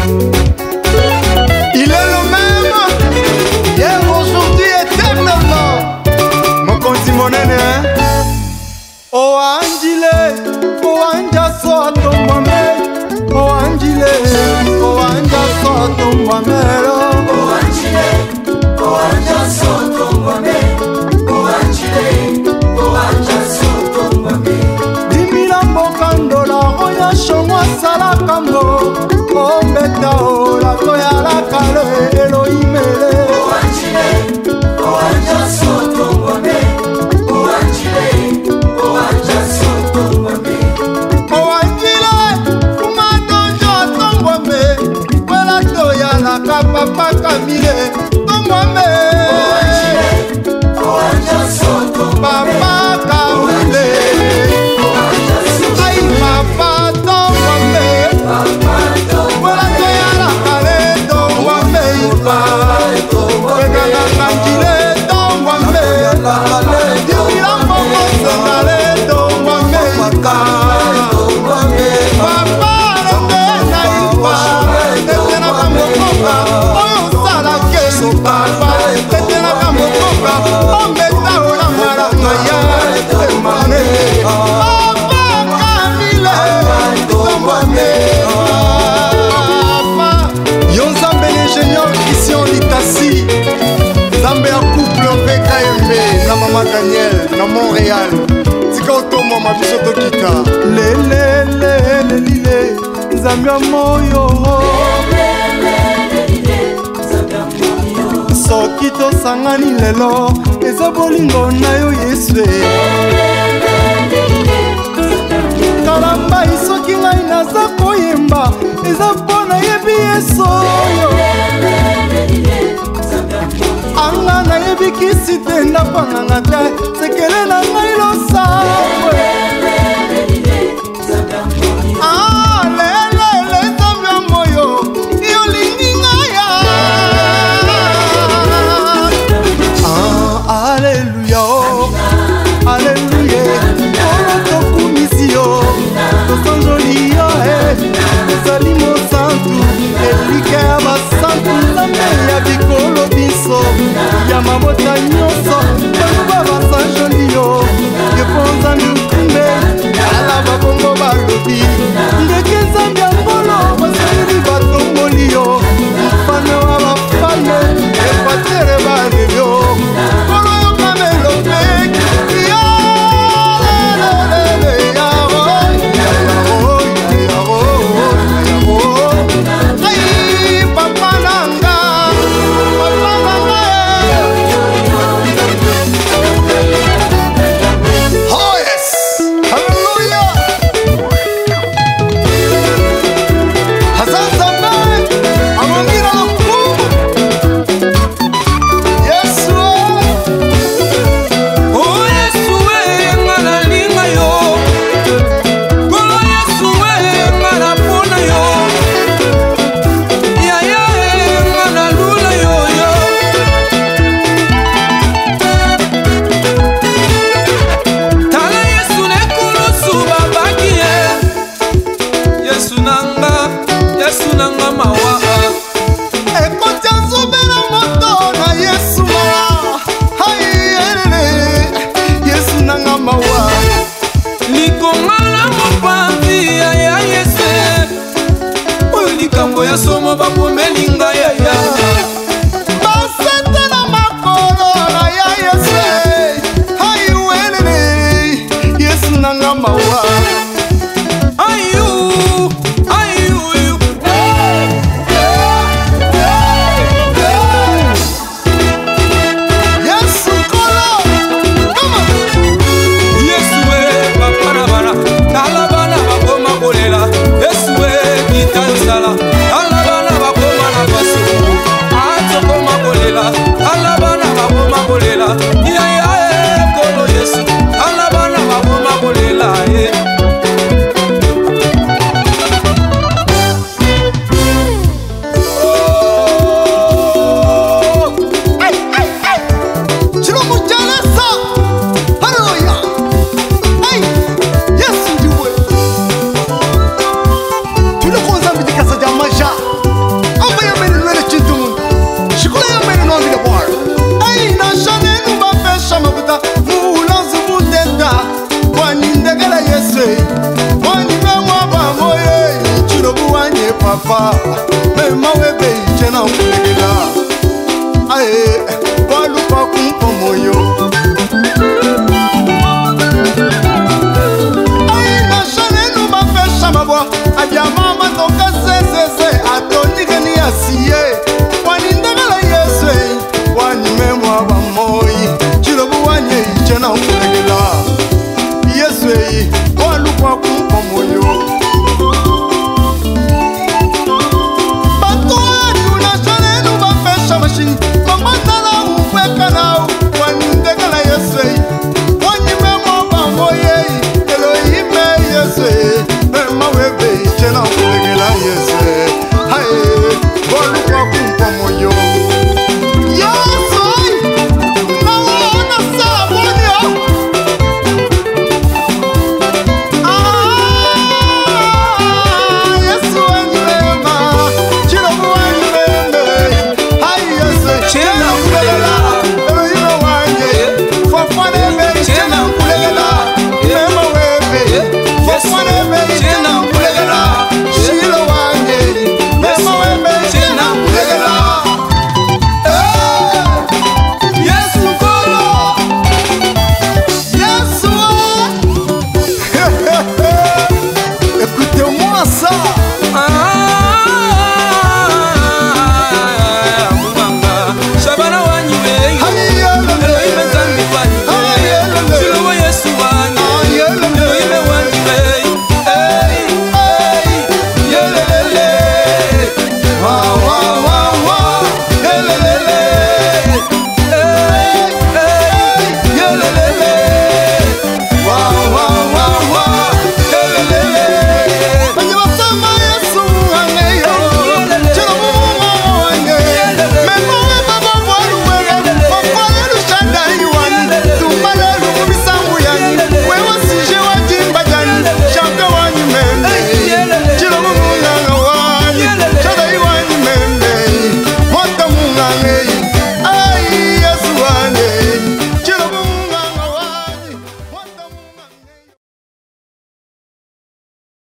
Il est le même, hier, aujourd'hui, éternellement. Mon conti monene, hein? Oh Angile, oh Anja soto mwame. Oh Angile, oh Anja soto mwame. Oh Angile, oh Anja soto mwame. Oh Angile, oh Anja soto mwame. Dimila mokandola, oya shomwa salakambo. Oh mbeta o, la toya la kale, Elohimele. Oh Angile, oh Anja soto mwame. Oh Angile, oh Anja soto mwame. Oh Angile, kumadonjo tongwame. Wela toya la kapapa kamile, tongwame. Oh Angile, oh Anja soto mwame. Papa kamile. Oh Anja soto Ay papa tongwame. Wela toya la kale, tongwame. Pegana kanjile, tongwame. Dimila moko sangale, tongwame. Papa rete na ipa, rete na kamokoka. Oyo sala kesi papa, rete na kamokoka. Ombeta ola marama ya emane. Papa kamile, tongwame. Papa Yonzambe l'ingénieur Christian Litasi. Zambe ya couple VKMB na Mama Daniel na Montréal. Tika otomo mabiso tokita. Lelelelelile Zambe ya moyo. Soki tosangani lelo eza bolingo na yo Yesu. Kalambai soki ngai naza koyemba eza mpo nayebi Yesu oyo. Anga nayebikisi te ndapanganga te sekele na ngai losabwe. Lelele Nzambe ya moyo yolingi ngai. Alleluya, alleluya. Olo tokumisi yo tosanjoli yo ezali mosantu elike ya basantu Nzambe ya bikolo biso ya mabota nyonso baluba basanjoli yo yepo Nzambe ukumbe ala babongo balobi ndeke Nzambe ya ngolo basaleli batomboli yo mfane wa bafane epatere balelo kolo yo kamelope ya lelele ya ay papa nanga oh yes hallelujah Hazan Zambe amongira lokumu Yesu Oh Yesu ngana linga yo. Kolo Yesu ngana pona yo. Ya ngana lula yo yo. Tala Yesu ne kulusu babaki ye. Yesu nanga mawa. ekoti azobela moto na Yesu ayelele Yesu nanga mawa Likongala mopanzi ya Yesu. Oyo likambo ya somo bakomeli ngai ya. basete na makolo na ya Yesu ayelele Yesu nanga mawa Ayu. Yesu kolo kama Yesu papa na bana. Tala bana bakoma kolela. Yesu kitanzala. Tala bana bakoma na basu. Ato koma kolela. Tala bana bakoma kolela. Ya kolo Yesu. Tala bana bakoma kolela. Chilo mujalesa hallelujah ay Yesu ndiwe tulikonza mbidikasa jamaja papa mema we